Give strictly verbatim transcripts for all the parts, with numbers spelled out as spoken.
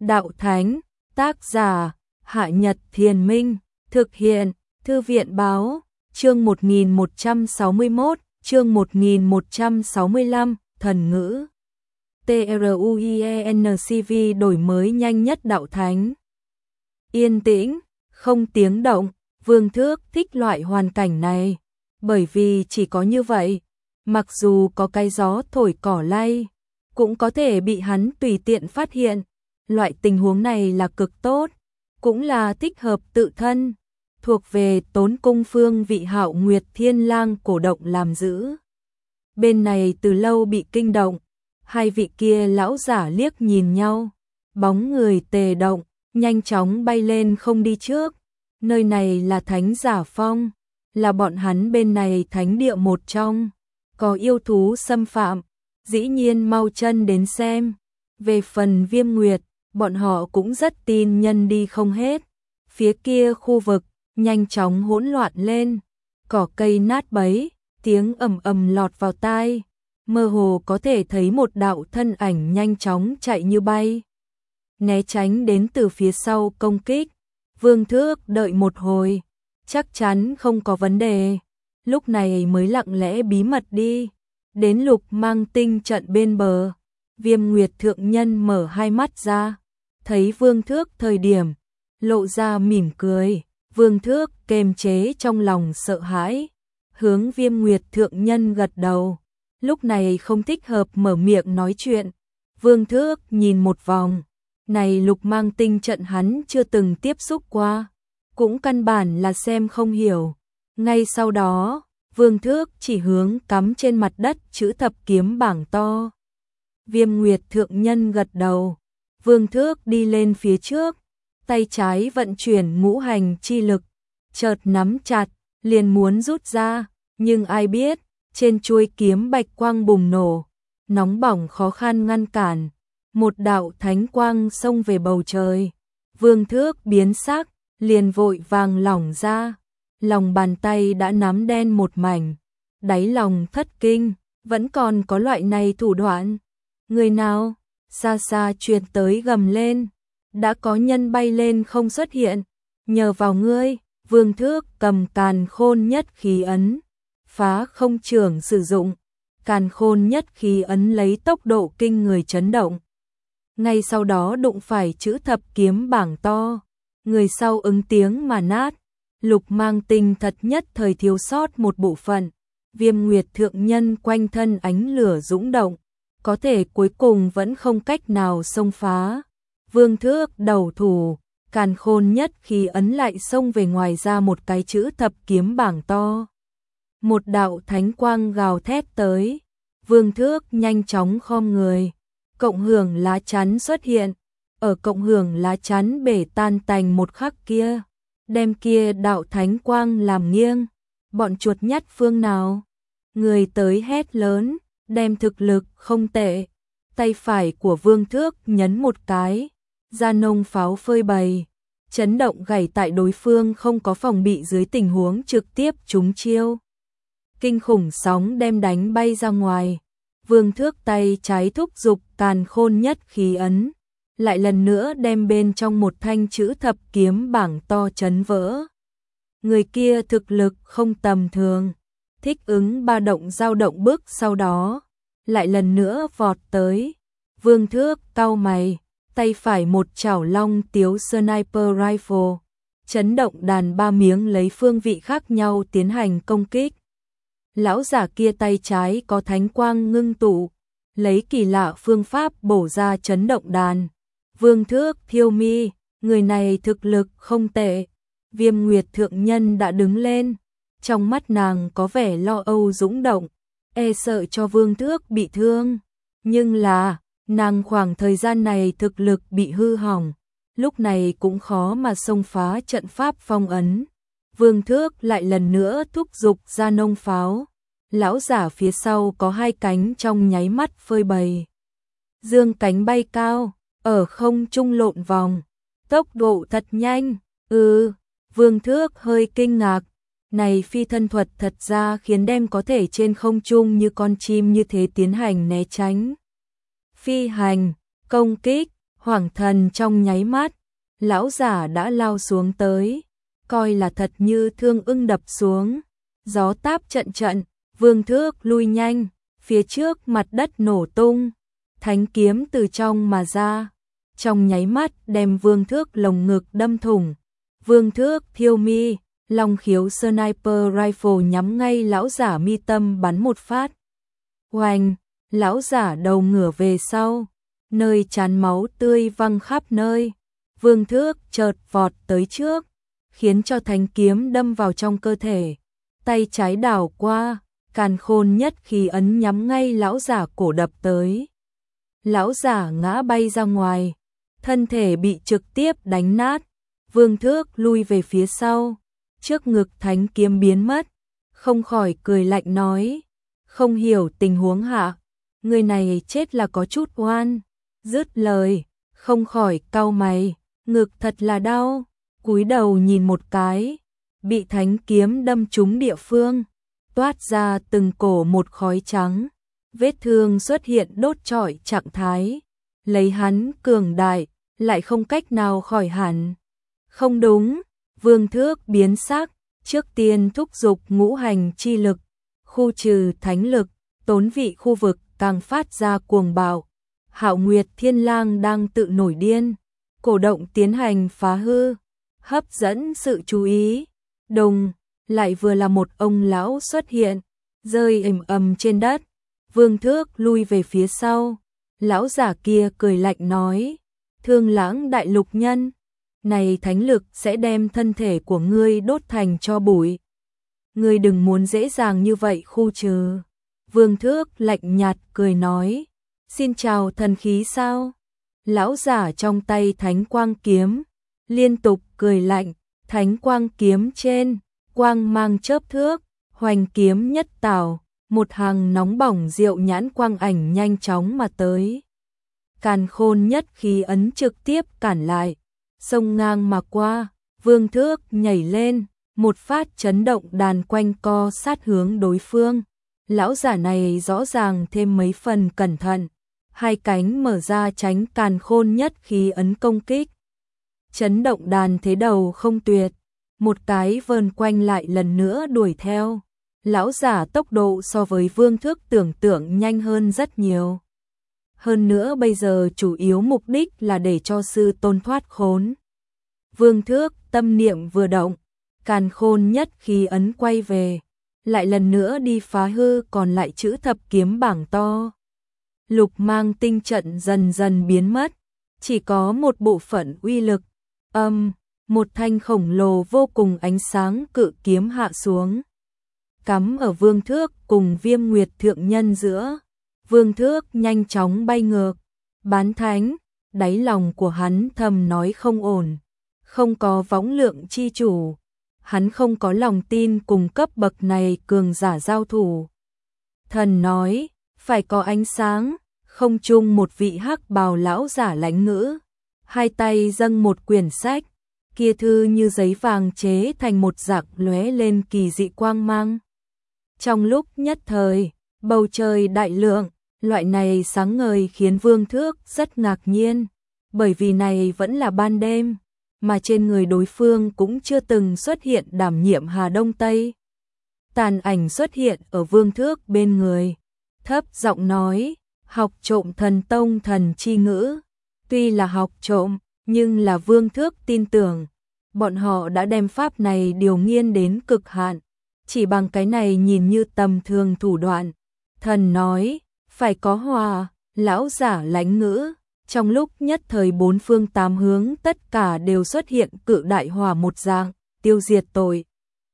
Đạo Thánh, tác giả, Hạ Nhật Thiền Minh, thực hiện, Thư viện Báo, chương một nghìn một trăm sáu mươi mốt, chương một nghìn một trăm sáu mươi lăm, thần ngữ. TRUIENCV đổi mới nhanh nhất Đạo Thánh. Yên tĩnh, không tiếng động, Vương Thước thích loại hoàn cảnh này, bởi vì chỉ có như vậy, mặc dù có cái gió thổi cỏ lay, cũng có thể bị hắn tùy tiện phát hiện. Loại tình huống này là cực tốt, cũng là thích hợp tự thân, thuộc về Tốn Cung phương vị Hạo Nguyệt Thiên Lang cổ động làm giữ. Bên này từ lâu bị kinh động, hai vị kia lão giả liếc nhìn nhau, bóng người tề động, nhanh chóng bay lên không đi trước. Nơi này là Thánh Giả Phong, là bọn hắn bên này thánh địa một trong, có yêu thú xâm phạm, dĩ nhiên mau chân đến xem. Về phần Viêm Nguyệt, bọn họ cũng rất tin nhân đi không hết. Phía kia khu vực nhanh chóng hỗn loạn lên, cỏ cây nát bấy, tiếng ầm ầm lọt vào tai, mơ hồ có thể thấy một đạo thân ảnh nhanh chóng chạy như bay, né tránh đến từ phía sau công kích. Vương Thước đợi một hồi, chắc chắn không có vấn đề, lúc này mới lặng lẽ bí mật đi đến Lục Mang Tinh trận bên bờ. Viêm Nguyệt thượng nhân mở hai mắt ra, thấy Vương Thước thời điểm, lộ ra mỉm cười. Vương Thước kềm chế trong lòng sợ hãi, hướng Viêm Nguyệt thượng nhân gật đầu, lúc này không thích hợp mở miệng nói chuyện. Vương Thước nhìn một vòng, này Lục Mang Tinh trận hắn chưa từng tiếp xúc qua, cũng căn bản là xem không hiểu. Ngay sau đó, Vương Thước chỉ hướng cắm trên mặt đất chữ thập kiếm bảng to. Viêm Nguyệt thượng nhân gật đầu, Vương Thước đi lên phía trước, tay trái vận chuyển ngũ hành chi lực, chợt nắm chặt, liền muốn rút ra, nhưng ai biết, trên chuôi kiếm bạch quang bùng nổ, nóng bỏng khó khăn ngăn cản, một đạo thánh quang xông về bầu trời. Vương Thước biến sắc, liền vội vàng lỏng ra, lòng bàn tay đã nắm đen một mảnh, đáy lòng thất kinh, vẫn còn có loại này thủ đoạn. Người nào? Xa xa truyền tới gầm lên, đã có nhân bay lên không xuất hiện, nhờ vào ngươi. Vương Thước cầm càn khôn nhất khí ấn, phá không trưởng sử dụng, càn khôn nhất khí ấn lấy tốc độ kinh người chấn động. Ngay sau đó đụng phải chữ thập kiếm bảng to, người sau ứng tiếng mà nát. Lục Mang Tinh thật nhất thời thiếu sót một bộ phận. Viêm Nguyệt thượng nhân quanh thân ánh lửa dũng động, có thể cuối cùng vẫn không cách nào xông phá. Vương Thước đầu thủ, càn khôn nhất khí ấn lại xông về ngoài ra một cái chữ thập kiếm bảng to. Một đạo thánh quang gào thét tới, Vương Thước nhanh chóng khom người, cộng hưởng lá chắn xuất hiện, ở cộng hưởng lá chắn bể tan tành một khắc kia, đem kia đạo thánh quang làm nghiêng. Bọn chuột nhắt phương nào? Người tới hét lớn, đem thực lực không tệ. Tay phải của Vương Thước nhấn một cái, ra nông pháo phơi bày, chấn động gảy tại đối phương không có phòng bị dưới tình huống trực tiếp trúng chiêu. Kinh khủng sóng đem đánh bay ra ngoài. Vương Thước tay trái thúc giục càn khôn nhất khí ấn, lại lần nữa đem bên trong một thanh chữ thập kiếm bảng to chấn vỡ. Người kia thực lực không tầm thường, thích ứng ba động dao động bước sau đó, lại lần nữa vọt tới. Vương Thước cau mày, tay phải một chảo long tiếu sniper rifle, chấn động đàn ba miếng lấy phương vị khác nhau tiến hành công kích. Lão giả kia tay trái có thánh quang ngưng tụ, lấy kỳ lạ phương pháp bổ ra chấn động đàn. Vương Thước thiêu mi, người này thực lực không tệ. Viêm Nguyệt thượng nhân đã đứng lên, trong mắt nàng có vẻ lo âu dũng động, e sợ cho Vương Thước bị thương. Nhưng là, nàng khoảng thời gian này thực lực bị hư hỏng, lúc này cũng khó mà xông phá trận pháp phong ấn. Vương Thước lại lần nữa thúc giục ra nông pháo, lão giả phía sau có hai cánh trong nháy mắt phơi bày, dương cánh bay cao, ở không trung lộn vòng, tốc độ thật nhanh. Ừ, Vương Thước hơi kinh ngạc, này phi thân thuật thật ra khiến đem có thể trên không trung như con chim như thế tiến hành né tránh, phi hành, công kích, Hoảng thần trong nháy mắt, lão giả đã lao xuống tới, coi là thật như thương ưng đập xuống. Gió táp trận trận, Vương Thước lui nhanh, phía trước mặt đất nổ tung, thánh kiếm từ trong mà ra, trong nháy mắt đem Vương Thước lồng ngực đâm thủng. Vương Thước thiêu mi, long khiếu sniper rifle nhắm ngay lão giả mi tâm bắn một phát. Oanh, lão giả đầu ngửa về sau, nơi trán máu tươi văng khắp nơi. Vương Thước chợt vọt tới trước, khiến cho thánh kiếm đâm vào trong cơ thể. Tay trái đảo qua, càn khôn nhất khí ấn nhắm ngay lão giả cổ đập tới. Lão giả ngã bay ra ngoài, thân thể bị trực tiếp đánh nát. Vương Thước lui về phía sau, trước ngực thánh kiếm biến mất, không khỏi cười lạnh nói, không hiểu tình huống hạ, người này chết là có chút oan. Dứt lời, không khỏi cau mày, ngực thật là đau, cúi đầu nhìn một cái, bị thánh kiếm đâm trúng địa phương, toát ra từng cổ một khói trắng, vết thương xuất hiện đốt trọi trạng thái, lấy hắn cường đại, lại không cách nào khỏi hẳn. Không đúng, Vương Thước biến sắc, trước tiên thúc giục ngũ hành chi lực, khu trừ thánh lực, tốn vị khu vực càng phát ra cuồng bạo. Hạo Nguyệt Thiên Lang đang tự nổi điên, cổ động tiến hành phá hư, hấp dẫn sự chú ý. Đùng, lại vừa là một ông lão xuất hiện, rơi ầm ầm trên đất. Vương Thước lui về phía sau, lão giả kia cười lạnh nói, Thương Lãng đại lục nhân, này thánh lực sẽ đem thân thể của ngươi đốt thành tro bụi. Ngươi đừng muốn dễ dàng như vậy khu trừ. Vương Thước lạnh nhạt cười nói, xin chào thần khí sao? Lão giả trong tay thánh quang kiếm, liên tục cười lạnh, thánh quang kiếm trên, quang mang chớp thước, hoành kiếm nhất tảo, một hàng nóng bỏng diệu nhãn quang ảnh nhanh chóng mà tới. Càn khôn nhất khí ấn trực tiếp cản lại, sông ngang mà qua, Vương Thước nhảy lên, một phát chấn động đàn quanh co sát hướng đối phương. Lão giả này rõ ràng thêm mấy phần cẩn thận, hai cánh mở ra tránh càn khôn nhất khí ấn công kích. Chấn động đàn thế đầu không tuyệt, một cái vờn quanh lại lần nữa đuổi theo. Lão giả tốc độ so với Vương Thước tưởng tượng nhanh hơn rất nhiều. Hơn nữa bây giờ chủ yếu mục đích là để cho sư tôn thoát khốn. Vương Thước tâm niệm vừa động, càn khôn nhất khí ấn quay về, lại lần nữa đi phá hư còn lại chữ thập kiếm bảng to. Lục mang tinh trận dần dần biến mất, chỉ có một bộ phận uy lực. Âm, một thanh khổng lồ vô cùng ánh sáng cự kiếm hạ xuống, cắm ở Vương Thước cùng Viêm Nguyệt thượng nhân giữa. Vương Thước nhanh chóng bay ngược, bán thánh, đáy lòng của hắn thầm nói không ổn, không có võng lượng chi chủ, hắn không có lòng tin cùng cấp bậc này cường giả giao thủ. Thần nói, phải có ánh sáng, không chung một vị hắc bào lão giả lãnh ngữ, hai tay dâng một quyển sách, kia thư như giấy vàng chế thành một dạng lóe lên kỳ dị quang mang. Trong lúc nhất thời, bầu trời đại lượng, loại này sáng ngời khiến Vương Thước rất ngạc nhiên, bởi vì này vẫn là ban đêm, mà trên người đối phương cũng chưa từng xuất hiện đảm nhiệm Hà Đông Tây. Tàn ảnh xuất hiện ở Vương Thước bên người, thấp giọng nói, học trộm thần tông thần chi ngữ. Tuy là học trộm, nhưng là Vương Thước tin tưởng, bọn họ đã đem pháp này điều nghiên đến cực hạn, chỉ bằng cái này nhìn như tầm thường thủ đoạn. Thần nói, phải có hòa, lão giả lãnh ngữ, trong lúc nhất thời bốn phương tám hướng tất cả đều xuất hiện cự đại hỏa một dạng, tiêu diệt tội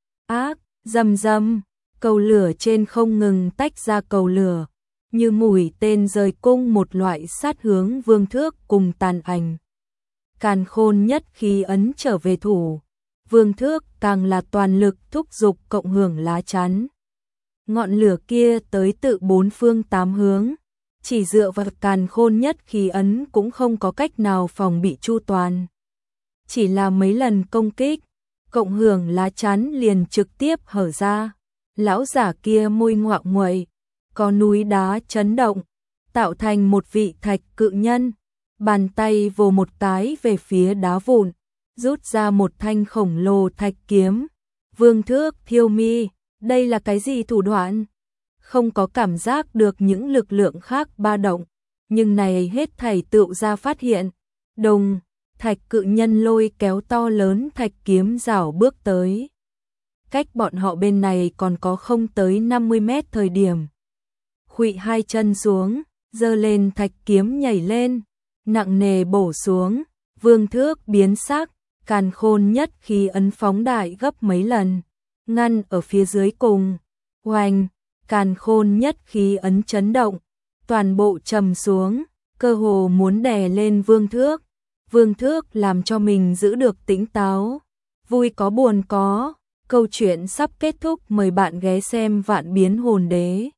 ác. Rầm rầm, cầu lửa trên không ngừng tách ra cầu lửa, như mũi tên rời cung một loại sát hướng Vương Thước cùng tàn ảnh. Càn khôn nhất khí ấn trở về thủ, Vương Thước càng là toàn lực thúc giục cộng hưởng lá chắn. Ngọn lửa kia tới tự bốn phương tám hướng, chỉ dựa vào càn khôn nhất khí ấn cũng không có cách nào phòng bị chu toàn. Chỉ là mấy lần công kích, cộng hưởng lá chắn liền trực tiếp hở ra. Lão giả kia môi ngoạo nguậy, có núi đá chấn động, tạo thành một vị thạch cự nhân. bàn tay vồ một cái về phía đá vụn, rút ra một thanh khổng lồ thạch kiếm. Vương Thước thiêu mi, đây là cái gì thủ đoạn? Không có cảm giác được những lực lượng khác ba động, nhưng này hết thảy tựu ra phát hiện. Đồng, thạch cự nhân lôi kéo to lớn thạch kiếm rảo bước tới. Cách bọn họ bên này còn có không tới năm mươi mét thời điểm. Khuỵu hai chân xuống, giơ lên thạch kiếm nhảy lên, nặng nề bổ xuống. Vương Thước biến sắc, càn khôn nhất khí ấn phóng đại gấp mấy lần, ngăn ở phía dưới cùng. Oanh, càn khôn nhất khí ấn chấn động, toàn bộ trầm xuống, cơ hồ muốn đè lên Vương Thước. Vương Thước làm cho mình giữ được tỉnh táo, vui có buồn có. Câu chuyện sắp kết thúc, mời bạn ghé xem Vạn Biến Hồn Đế.